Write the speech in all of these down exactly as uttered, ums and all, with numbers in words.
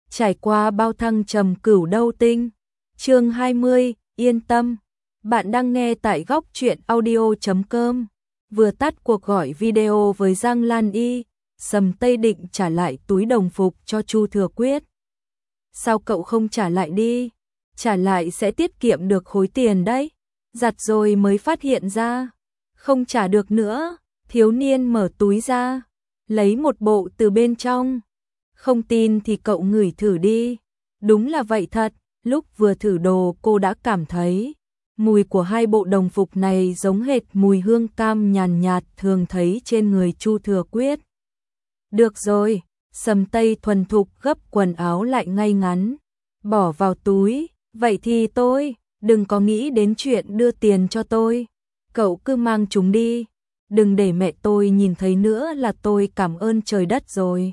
trải qua bao thăng trầm cửu đâu tinh. Chương hai mươi, yên tâm. Bạn đang nghe tại góc truyện audio chấm com. Vừa tắt cuộc gọi video với Giang Lan Y, Sầm Tây định trả lại túi đồng phục cho Chu Thừa Quyết. Sao cậu không trả lại đi? Trả lại sẽ tiết kiệm được khối tiền đấy. Giặt rồi mới phát hiện ra. Không trả được nữa. Thiếu niên mở túi ra, lấy một bộ từ bên trong. Không tin thì cậu ngửi thử đi. Đúng là vậy thật, lúc vừa thử đồ cô đã cảm thấy mùi của hai bộ đồng phục này giống hệt mùi hương cam nhàn nhạt thường thấy trên người Chu Thừa Quyết. Được rồi, Sầm Tây thuần thục gấp quần áo lại ngay ngắn, bỏ vào túi. Vậy thì tôi, đừng có nghĩ đến chuyện đưa tiền cho tôi. Cậu cứ mang chúng đi. Đừng để mẹ tôi nhìn thấy nữa là tôi cảm ơn trời đất rồi.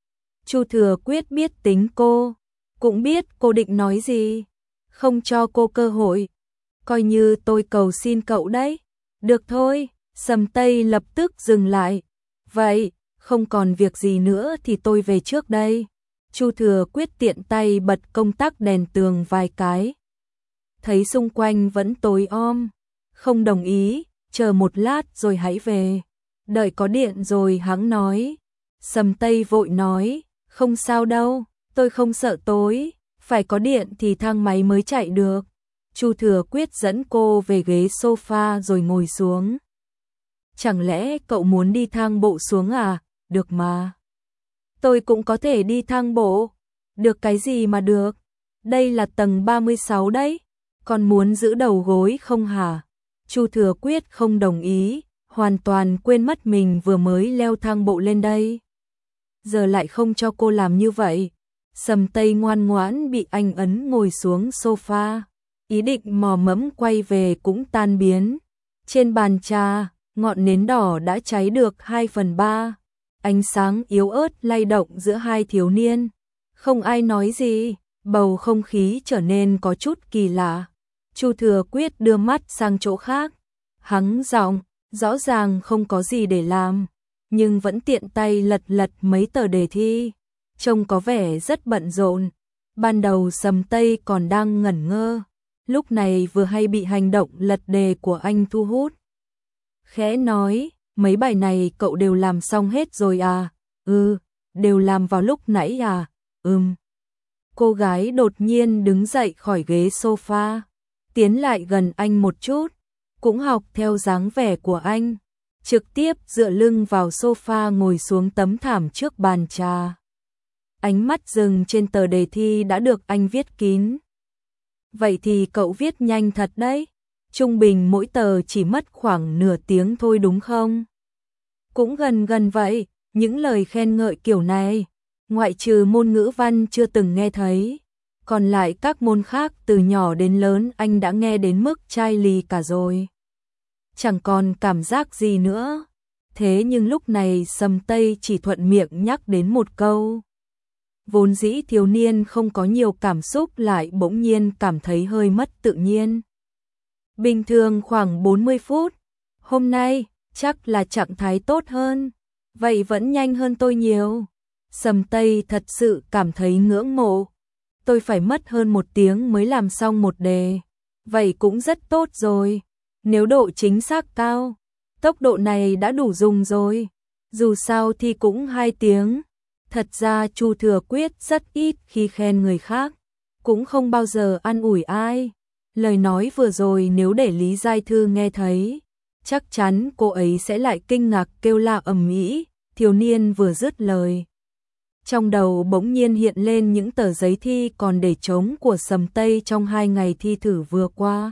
Chu Thừa Quyết biết tính cô, cũng biết cô định nói gì, không cho cô cơ hội. Coi như tôi cầu xin cậu đấy. Được thôi, Sầm Tây lập tức dừng lại. Vậy, không còn việc gì nữa thì tôi về trước đây. Chu Thừa Quyết tiện tay bật công tắc đèn tường vài cái. Thấy xung quanh vẫn tối om, không đồng ý, chờ một lát rồi hãy về. Đợi có điện rồi hẵng nói. Sầm Tây vội nói, không sao đâu, tôi không sợ tối, phải có điện thì thang máy mới chạy được. Chu Thừa Quyết dẫn cô về ghế sofa rồi ngồi xuống. Chẳng lẽ cậu muốn đi thang bộ xuống à? Được mà. Tôi cũng có thể đi thang bộ. Được cái gì mà được? Đây là tầng ba mươi sáu đấy. Còn muốn giữ đầu gối không hả? Chu Thừa Quyết không đồng ý, hoàn toàn quên mất mình vừa mới leo thang bộ lên đây. Giờ lại không cho cô làm như vậy. Sầm Tây ngoan ngoãn bị anh ấn ngồi xuống sofa. Ý định mò mẫm quay về cũng tan biến. Trên bàn trà, ngọn nến đỏ đã cháy được hai phần ba. Ánh sáng yếu ớt lay động giữa hai thiếu niên. Không ai nói gì, bầu không khí trở nên có chút kỳ lạ. Chu Thừa Quyết đưa mắt sang chỗ khác. Hắng giọng, rõ ràng không có gì để làm, nhưng vẫn tiện tay lật lật mấy tờ đề thi. Trông có vẻ rất bận rộn. Ban đầu Sầm Tây còn đang ngẩn ngơ, lúc này vừa hay bị hành động lật đề của anh thu hút. Khẽ nói, mấy bài này cậu đều làm xong hết rồi à? Ừ, đều làm vào lúc nãy à? Ừm. Cô gái đột nhiên đứng dậy khỏi ghế sofa, tiến lại gần anh một chút, cũng học theo dáng vẻ của anh, trực tiếp dựa lưng vào sofa ngồi xuống tấm thảm trước bàn trà. Ánh mắt dừng trên tờ đề thi đã được anh viết kín. Vậy thì cậu viết nhanh thật đấy, trung bình mỗi tờ chỉ mất khoảng nửa tiếng thôi đúng không? Cũng gần gần vậy, những lời khen ngợi kiểu này, ngoại trừ môn ngữ văn chưa từng nghe thấy. Còn lại các môn khác từ nhỏ đến lớn anh đã nghe đến mức chai lì cả rồi. Chẳng còn cảm giác gì nữa. Thế nhưng lúc này Sầm Tây chỉ thuận miệng nhắc đến một câu. Vốn dĩ thiếu niên không có nhiều cảm xúc lại bỗng nhiên cảm thấy hơi mất tự nhiên. Bình thường khoảng bốn mươi phút. Hôm nay chắc là trạng thái tốt hơn. Vậy vẫn nhanh hơn tôi nhiều. Sầm Tây thật sự cảm thấy ngưỡng mộ. Tôi phải mất hơn một tiếng mới làm xong một đề. Vậy cũng rất tốt rồi. Nếu độ chính xác cao, tốc độ này đã đủ dùng rồi. Dù sao thì cũng hai tiếng. Thật ra Chu Thừa Quyết rất ít khi khen người khác, cũng không bao giờ an ủi ai. Lời nói vừa rồi nếu để Lý Giai Thư nghe thấy, chắc chắn cô ấy sẽ lại kinh ngạc kêu la ầm ĩ. Thiếu niên vừa dứt lời, trong đầu bỗng nhiên hiện lên những tờ giấy thi còn để trống của Sầm Tây trong hai ngày thi thử vừa qua.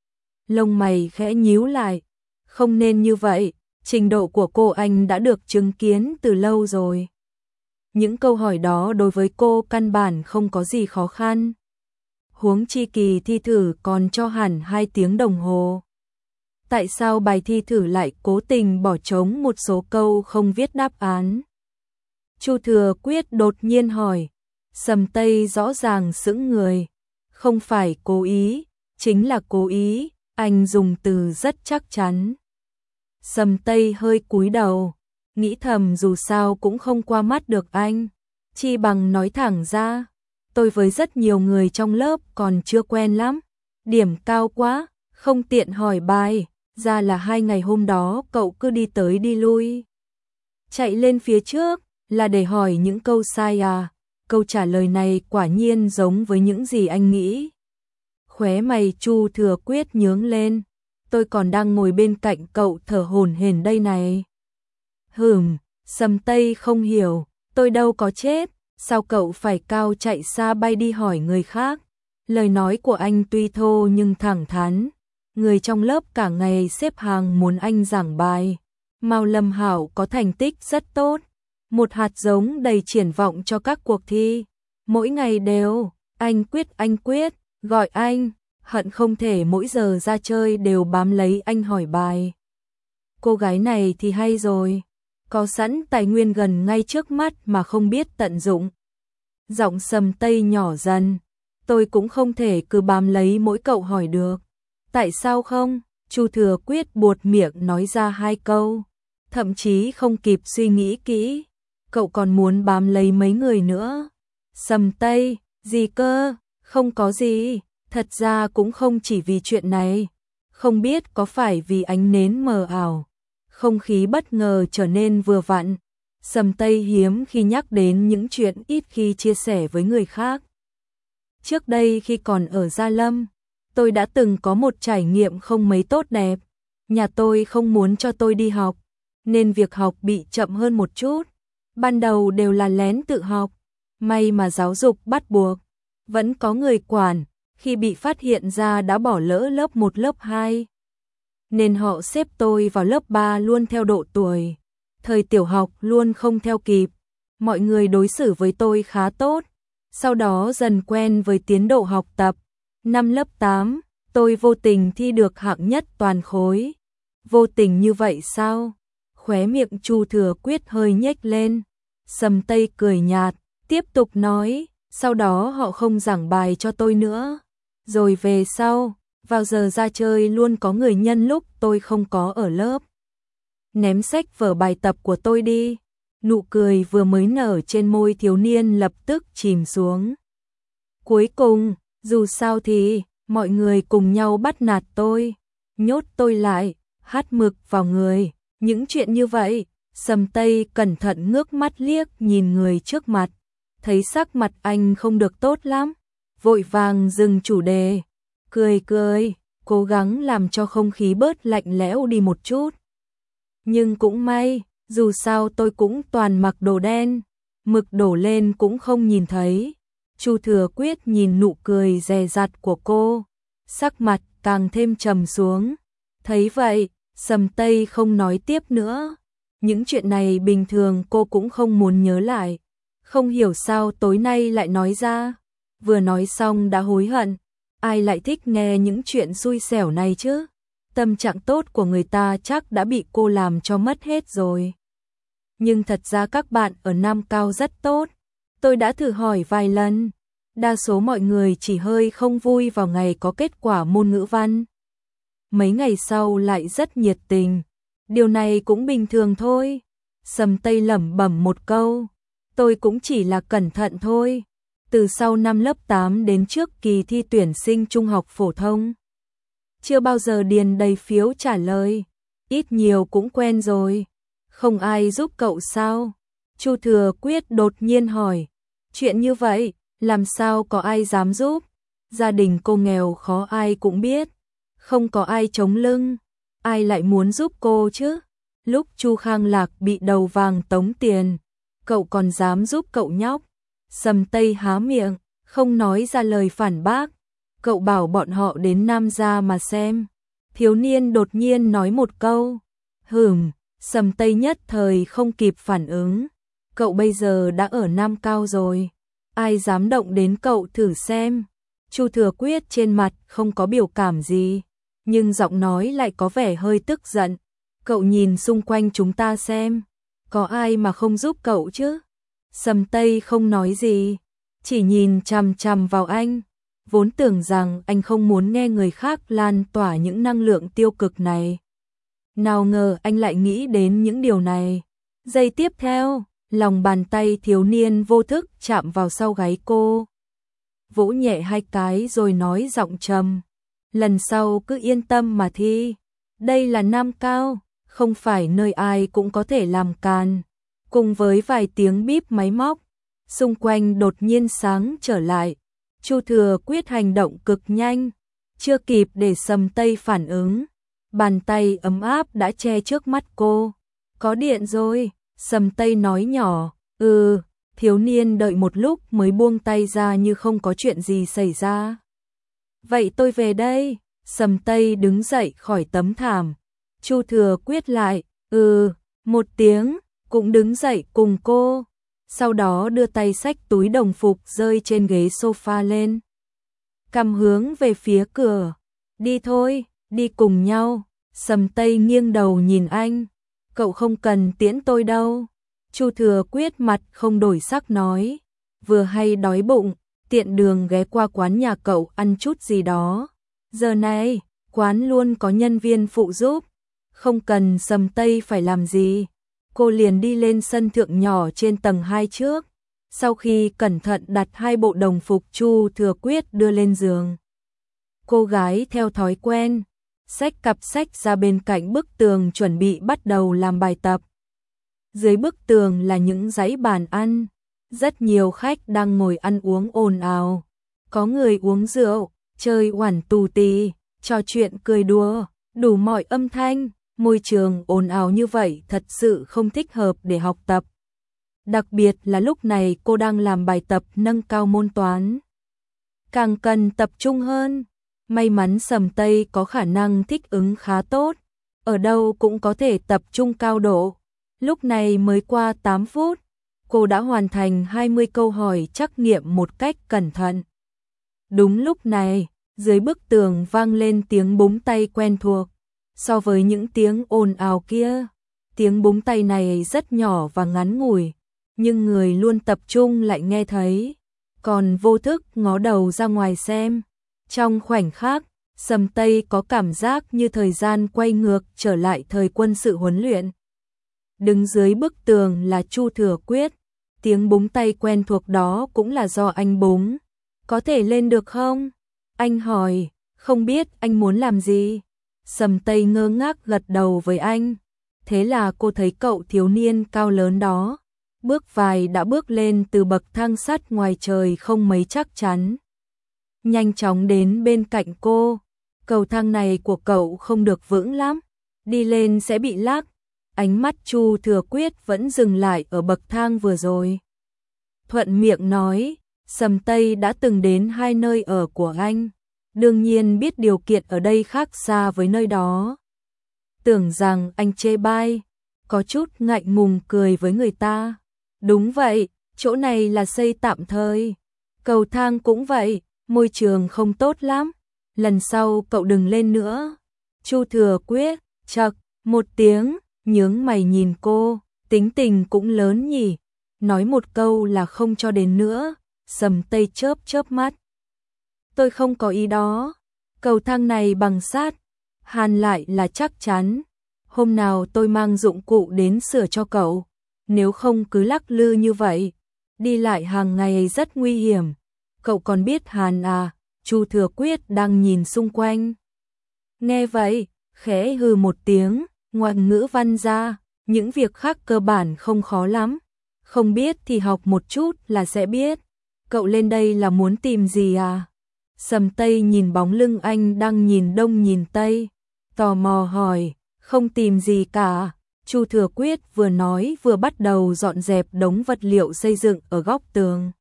Lông mày khẽ nhíu lại, không nên như vậy, trình độ của cô anh đã được chứng kiến từ lâu rồi. Những câu hỏi đó đối với cô căn bản không có gì khó khăn. Huống chi kỳ thi thử còn cho hẳn hai tiếng đồng hồ. Tại sao bài thi thử lại cố tình bỏ trống một số câu không viết đáp án? Chu Thừa Quyết đột nhiên hỏi. Sầm Tây rõ ràng sững người. Không phải cố ý, chính là cố ý, anh dùng từ rất chắc chắn. Sầm Tây hơi cúi đầu, nghĩ thầm dù sao cũng không qua mắt được anh, chi bằng nói thẳng ra. tôi với rất nhiều người trong lớp còn chưa quen lắm. Điểm cao quá, không tiện hỏi bài, ra là hai ngày hôm đó cậu cứ đi tới đi lui. Chạy lên phía trước, là để hỏi những câu sai à? Câu trả lời này quả nhiên giống với những gì anh nghĩ. Khóe mày Chu Thừa Quyết nhướng lên, tôi còn đang ngồi bên cạnh cậu thở hổn hển đây này. Hừm, Sầm Tây không hiểu, tôi đâu có chết, sao cậu phải cao chạy xa bay đi hỏi người khác. Lời nói của anh tuy thô nhưng thẳng thắn, người trong lớp cả ngày xếp hàng muốn anh giảng bài. Mao Lâm Hảo có thành tích rất tốt, một hạt giống đầy triển vọng cho các cuộc thi. Mỗi ngày đều, anh quyết anh quyết, gọi anh, hận không thể mỗi giờ ra chơi đều bám lấy anh hỏi bài. Cô gái này thì hay rồi, có sẵn tài nguyên gần ngay trước mắt mà không biết tận dụng. Giọng Sầm Tây nhỏ dần, tôi cũng không thể cứ bám lấy mỗi cậu hỏi được. Tại sao không? Chu Thừa Quyết buột miệng nói ra hai câu, thậm chí không kịp suy nghĩ kỹ. Cậu còn muốn bám lấy mấy người nữa? Sầm Tây, gì cơ? Không có gì, thật ra cũng không chỉ vì chuyện này. Không biết có phải vì ánh nến mờ ảo, không khí bất ngờ trở nên vừa vặn. Sầm Tây hiếm khi nhắc đến những chuyện ít khi chia sẻ với người khác. Trước đây khi còn ở Gia Lâm, tôi đã từng có một trải nghiệm không mấy tốt đẹp. Nhà tôi không muốn cho tôi đi học, nên việc học bị chậm hơn một chút. Ban đầu đều là lén tự học, may mà giáo dục bắt buộc, vẫn có người quản, khi bị phát hiện ra đã bỏ lỡ lớp một lớp hai. Nên họ xếp tôi vào lớp ba luôn theo độ tuổi. Thời tiểu học luôn không theo kịp, mọi người đối xử với tôi khá tốt. Sau đó dần quen với tiến độ học tập. Năm lớp tám, tôi vô tình thi được hạng nhất toàn khối. Vô tình như vậy sao? Khóe miệng Chu Thừa Quyết hơi nhếch lên. Sầm Tây cười nhạt, tiếp tục nói, sau đó họ không giảng bài cho tôi nữa. Rồi về sau, vào giờ ra chơi luôn có người nhân lúc tôi không có ở lớp ném sách vở bài tập của tôi đi. Nụ cười vừa mới nở trên môi thiếu niên lập tức chìm xuống. Cuối cùng, dù sao thì, mọi người cùng nhau bắt nạt tôi, nhốt tôi lại, hắt mực vào người. Những chuyện như vậy, Sầm Tây cẩn thận ngước mắt liếc nhìn người trước mặt, thấy sắc mặt anh không được tốt lắm, vội vàng dừng chủ đề, cười cười, cố gắng làm cho không khí bớt lạnh lẽo đi một chút. Nhưng cũng may, dù sao tôi cũng toàn mặc đồ đen, mực đổ lên cũng không nhìn thấy. Chu Thừa Quyết nhìn nụ cười dè dặt của cô, sắc mặt càng thêm trầm xuống. Thấy vậy, Sầm Tây không nói tiếp nữa. Những chuyện này bình thường cô cũng không muốn nhớ lại. Không hiểu sao tối nay lại nói ra. Vừa nói xong đã hối hận. Ai lại thích nghe những chuyện xui xẻo này chứ? Tâm trạng tốt của người ta chắc đã bị cô làm cho mất hết rồi. Nhưng thật ra các bạn ở Nam Cao rất tốt. Tôi đã thử hỏi vài lần. Đa số mọi người chỉ hơi không vui vào ngày có kết quả môn ngữ văn. Mấy ngày sau lại rất nhiệt tình. Điều này cũng bình thường thôi. Sầm Tây lẩm bẩm một câu. Tôi cũng chỉ là cẩn thận thôi. Từ sau năm lớp tám đến trước kỳ thi tuyển sinh trung học phổ thông, chưa bao giờ điền đầy phiếu trả lời. Ít nhiều cũng quen rồi. Không ai giúp cậu sao? Chu Thừa Quyết đột nhiên hỏi. Chuyện như vậy, làm sao có ai dám giúp? Gia đình cô nghèo khó ai cũng biết. Không có ai chống lưng. Ai lại muốn giúp cô chứ? Lúc Chu Khang Lạc bị đầu vàng tống tiền, cậu còn dám giúp cậu nhóc? Sầm Tây há miệng, không nói ra lời phản bác. Cậu bảo bọn họ đến Nam Gia mà xem. Thiếu niên đột nhiên nói một câu. Hừm, Sầm Tây nhất thời không kịp phản ứng. Cậu bây giờ đã ở Nam Cao rồi. Ai dám động đến cậu thử xem. Chu Thừa Quyết trên mặt không có biểu cảm gì, nhưng giọng nói lại có vẻ hơi tức giận. Cậu nhìn xung quanh chúng ta xem. Có ai mà không giúp cậu chứ? Sầm Tây không nói gì, chỉ nhìn chằm chằm vào anh. Vốn tưởng rằng anh không muốn nghe người khác lan tỏa những năng lượng tiêu cực này. Nào ngờ anh lại nghĩ đến những điều này. Giây tiếp theo, lòng bàn tay thiếu niên vô thức chạm vào sau gáy cô. vỗ nhẹ hai cái rồi nói giọng trầm. Lần sau cứ yên tâm mà thi. Đây là Nam Cao, không phải nơi ai cũng có thể làm càn. Cùng với vài tiếng bíp máy móc, xung quanh đột nhiên sáng trở lại. Chu Thừa Quyết hành động cực nhanh, chưa kịp để Sầm Tây phản ứng, bàn tay ấm áp đã che trước mắt cô. Có điện rồi, Sầm Tây nói nhỏ. Ừ, thiếu niên đợi một lúc mới buông tay ra như không có chuyện gì xảy ra. Vậy tôi về đây. Sầm Tây đứng dậy khỏi tấm thảm. Chu Thừa Quyết lại, ừ, một tiếng, cũng đứng dậy cùng cô. Sau đó đưa tay xách túi đồng phục rơi trên ghế sofa lên. Cầm hướng về phía cửa. Đi thôi, đi cùng nhau. Sầm Tây nghiêng đầu nhìn anh. Cậu không cần tiễn tôi đâu. Chu Thừa Quyết mặt không đổi sắc nói. Vừa hay đói bụng, tiện đường ghé qua quán nhà cậu ăn chút gì đó. Giờ này, quán luôn có nhân viên phụ giúp. Không cần Sầm Tây phải làm gì. Cô liền đi lên sân thượng nhỏ trên tầng hai trước. Sau khi cẩn thận đặt hai bộ đồng phục Chu Thừa Quyết đưa lên giường. Cô gái theo thói quen, xách cặp sách ra bên cạnh bức tường chuẩn bị bắt đầu làm bài tập. Dưới bức tường là những dãy bàn ăn. Rất nhiều khách đang ngồi ăn uống ồn ào. Có người uống rượu, chơi oản tù tì, trò chuyện cười đùa, đủ mọi âm thanh. Môi trường ồn ào như vậy thật sự không thích hợp để học tập. Đặc biệt là lúc này cô đang làm bài tập nâng cao môn toán. Càng cần tập trung hơn. May mắn Sầm Tây có khả năng thích ứng khá tốt. Ở đâu cũng có thể tập trung cao độ. Lúc này mới qua tám phút. Cô đã hoàn thành hai mươi câu hỏi trắc nghiệm một cách cẩn thận. Đúng lúc này, dưới bức tường vang lên tiếng búng tay quen thuộc. So với những tiếng ồn ào kia, tiếng búng tay này rất nhỏ và ngắn ngủi, nhưng người luôn tập trung lại nghe thấy, còn vô thức ngó đầu ra ngoài xem. Trong khoảnh khắc, Sầm Tây có cảm giác như thời gian quay ngược trở lại thời quân sự huấn luyện. Đứng dưới bức tường là Chu Thừa Quyết, tiếng búng tay quen thuộc đó cũng là do anh búng. Có thể lên được không? Anh hỏi, không biết anh muốn làm gì? Sầm Tây ngơ ngác gật đầu với anh. Thế là cô thấy cậu thiếu niên cao lớn đó, bước vài đã bước lên từ bậc thang sắt ngoài trời không mấy chắc chắn. Nhanh chóng đến bên cạnh cô. Cầu thang này của cậu không được vững lắm, đi lên sẽ bị lắc. Ánh mắt Chu Thừa Quyết vẫn dừng lại ở bậc thang vừa rồi. Thuận miệng nói, Sầm Tây đã từng đến hai nơi ở của anh. Đương nhiên biết điều kiện ở đây khác xa với nơi đó. Tưởng rằng anh chê bai, có chút ngại ngùng cười với người ta. Đúng vậy, chỗ này là xây tạm thời. Cầu thang cũng vậy, môi trường không tốt lắm. Lần sau cậu đừng lên nữa. Chu Thừa Quyết, chậc, một tiếng, nhướng mày nhìn cô, tính tình cũng lớn nhỉ. Nói một câu là không cho đến nữa. Sầm Tây chớp chớp mắt. Tôi không có ý đó. Cầu thang này bằng sắt, hàn lại là chắc chắn. Hôm nào tôi mang dụng cụ đến sửa cho cậu. Nếu không cứ lắc lư như vậy, đi lại hàng ngày rất nguy hiểm. Cậu còn biết hàn à? Chu Thừa Quyết đang nhìn xung quanh. Nghe vậy, khẽ hừ một tiếng, ngoại ngữ văn ra, những việc khác cơ bản không khó lắm. Không biết thì học một chút là sẽ biết. Cậu lên đây là muốn tìm gì à? Sầm Tây nhìn bóng lưng anh đang nhìn đông nhìn tây, tò mò hỏi, không tìm gì cả. Chu Thừa Quyết vừa nói vừa bắt đầu dọn dẹp đống vật liệu xây dựng ở góc tường.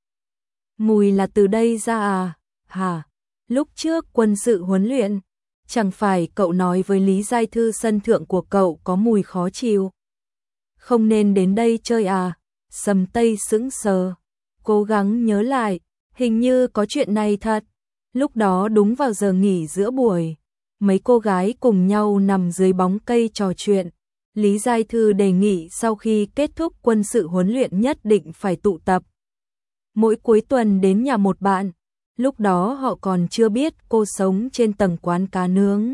Mùi là từ đây ra à? Hả? Lúc trước quân sự huấn luyện, chẳng phải cậu nói với Lý Giai Thư sân thượng của cậu có mùi khó chịu? Không nên đến đây chơi à? Sầm Tây sững sờ, cố gắng nhớ lại, hình như có chuyện này thật. Lúc đó đúng vào giờ nghỉ giữa buổi, mấy cô gái cùng nhau nằm dưới bóng cây trò chuyện. Lý Giai Thư đề nghị sau khi kết thúc quân sự huấn luyện nhất định phải tụ tập. Mỗi cuối tuần đến nhà một bạn, lúc đó họ còn chưa biết cô sống trên tầng quán cá nướng.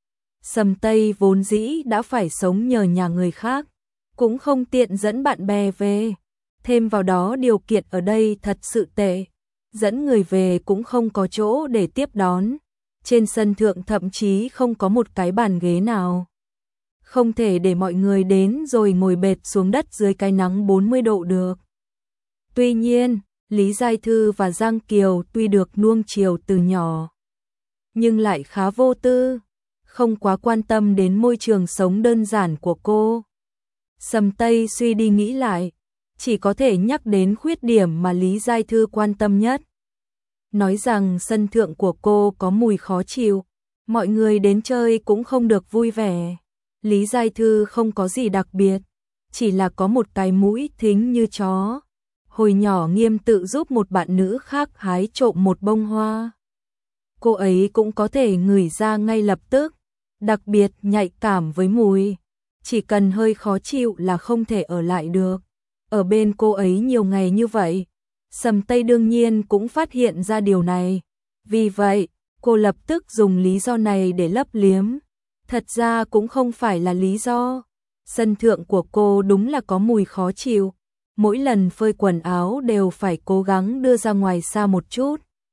Sầm Tây vốn dĩ đã phải sống nhờ nhà người khác, cũng không tiện dẫn bạn bè về. Thêm vào đó điều kiện ở đây thật sự tệ. dẫn người về cũng không có chỗ để tiếp đón. Trên sân thượng thậm chí không có một cái bàn ghế nào. Không thể để mọi người đến rồi ngồi bệt xuống đất dưới cái nắng bốn mươi độ được. Tuy nhiên, Lý Giai Thư và Giang Kiều tuy được nuông chiều từ nhỏ, nhưng lại khá vô tư, không quá quan tâm đến môi trường sống đơn giản của cô. Sầm Tây suy đi nghĩ lại, chỉ có thể nhắc đến khuyết điểm mà Lý Giai Thư quan tâm nhất. Nói rằng sân thượng của cô có mùi khó chịu, mọi người đến chơi cũng không được vui vẻ. Lý Giai Thư không có gì đặc biệt, chỉ là có một cái mũi thính như chó. Hồi nhỏ Nghiêm tự giúp một bạn nữ khác hái trộm một bông hoa. Cô ấy cũng có thể ngửi ra ngay lập tức, đặc biệt nhạy cảm với mùi. Chỉ cần hơi khó chịu là không thể ở lại được. Ở bên cô ấy nhiều ngày như vậy, Sầm Tây đương nhiên cũng phát hiện ra điều này. Vì vậy, cô lập tức dùng lý do này để lấp liếm. Thật ra cũng không phải là lý do. Sân thượng của cô đúng là có mùi khó chịu. Mỗi lần phơi quần áo đều phải cố gắng đưa ra ngoài xa một chút.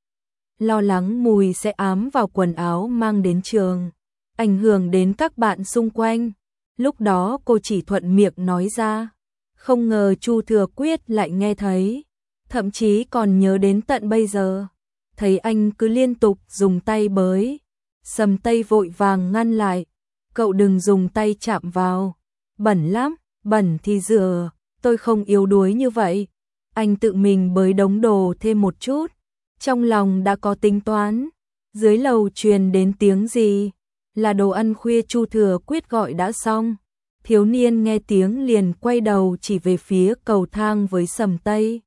Lo lắng mùi sẽ ám vào quần áo mang đến trường, ảnh hưởng đến các bạn xung quanh. Lúc đó cô chỉ thuận miệng nói ra. Không ngờ Chu Thừa Quyết lại nghe thấy, thậm chí còn nhớ đến tận bây giờ. Thấy anh cứ liên tục dùng tay bới, Sầm Tây vội vàng ngăn lại. Cậu đừng dùng tay chạm vào, bẩn lắm, bẩn thì rửa, tôi không yếu đuối như vậy. Anh tự mình bới đống đồ thêm một chút, trong lòng đã có tính toán. Dưới lầu truyền đến tiếng gì? Là đồ ăn khuya Chu Thừa Quyết gọi đã xong. Thiếu niên nghe tiếng liền quay đầu chỉ về phía cầu thang với Sầm Tây.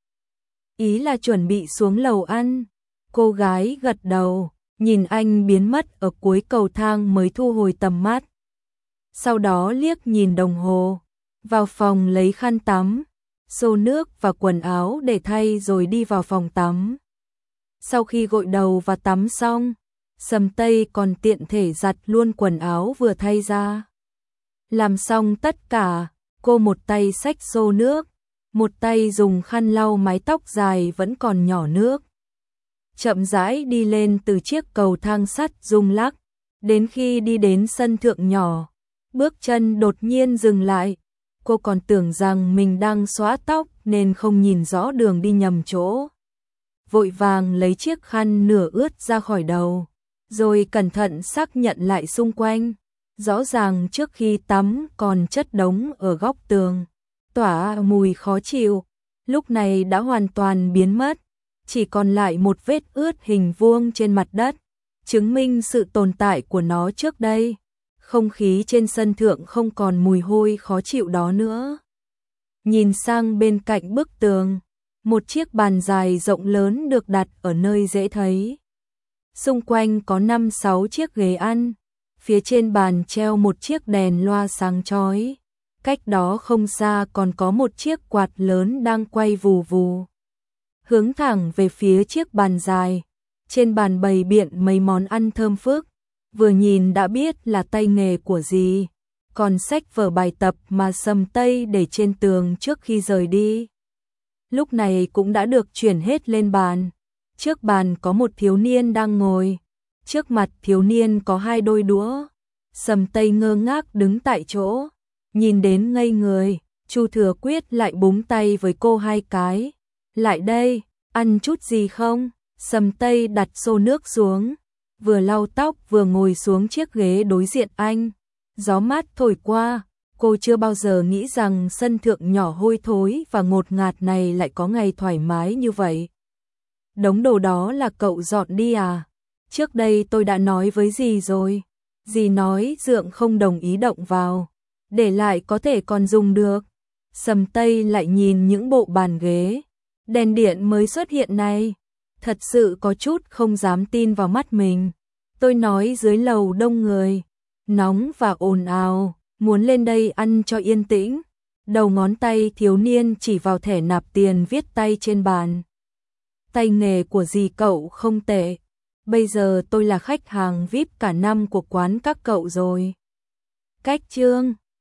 Ý là chuẩn bị xuống lầu ăn. Cô gái gật đầu, nhìn anh biến mất ở cuối cầu thang mới thu hồi tầm mắt. Sau đó liếc nhìn đồng hồ, vào phòng lấy khăn tắm, xô nước và quần áo để thay rồi đi vào phòng tắm. Sau khi gội đầu và tắm xong, Sầm Tây còn tiện thể giặt luôn quần áo vừa thay ra. Làm xong tất cả, cô một tay xách xô nước, một tay dùng khăn lau mái tóc dài vẫn còn nhỏ nước. Chậm rãi đi lên từ chiếc cầu thang sắt rung lắc, đến khi đi đến sân thượng nhỏ, bước chân đột nhiên dừng lại. Cô còn tưởng rằng mình đang xóa tóc nên không nhìn rõ đường đi nhầm chỗ. Vội vàng lấy chiếc khăn nửa ướt ra khỏi đầu, rồi cẩn thận xác nhận lại xung quanh. Rõ ràng trước khi tắm còn chất đống ở góc tường, tỏa mùi khó chịu, lúc này đã hoàn toàn biến mất, chỉ còn lại một vết ướt hình vuông trên mặt đất, chứng minh sự tồn tại của nó trước đây. Không khí trên sân thượng không còn mùi hôi khó chịu đó nữa. Nhìn sang bên cạnh bức tường, một chiếc bàn dài rộng lớn được đặt ở nơi dễ thấy. Xung quanh có năm sáu chiếc ghế ăn, phía trên bàn treo một chiếc đèn loa sáng chói. Cách đó không xa còn có một chiếc quạt lớn đang quay vù vù. Hướng thẳng về phía chiếc bàn dài, trên bàn bày biện mấy món ăn thơm phức, vừa nhìn đã biết là tay nghề của gì. Còn sách vở bài tập mà Sầm Tây để trên tường trước khi rời đi, lúc này cũng đã được chuyển hết lên bàn. Trước bàn có một thiếu niên đang ngồi, trước mặt thiếu niên có hai đôi đũa. Sầm Tây ngơ ngác đứng tại chỗ, nhìn đến ngây người. Chu Thừa Quyết lại búng tay với cô hai cái. Lại đây, ăn chút gì không? Sầm Tây đặt xô nước xuống, vừa lau tóc vừa ngồi xuống chiếc ghế đối diện anh. Gió mát thổi qua, cô chưa bao giờ nghĩ rằng sân thượng nhỏ hôi thối và ngột ngạt này lại có ngày thoải mái như vậy. Đống đồ đó là cậu dọn đi à? Trước đây tôi đã nói với dì rồi. Dì nói dượng không đồng ý động vào, để lại có thể còn dùng được. Sầm Tây lại nhìn những bộ bàn ghế, đèn điện mới xuất hiện này. Thật sự có chút không dám tin vào mắt mình. Tôi nói dưới lầu đông người, nóng và ồn ào, muốn lên đây ăn cho yên tĩnh. Đầu ngón tay thiếu niên chỉ vào thẻ nạp tiền viết tay trên bàn. Tay nghề của dì cậu không tệ. Bây giờ tôi là khách hàng vi ai pi cả năm của quán các cậu rồi. Cách chương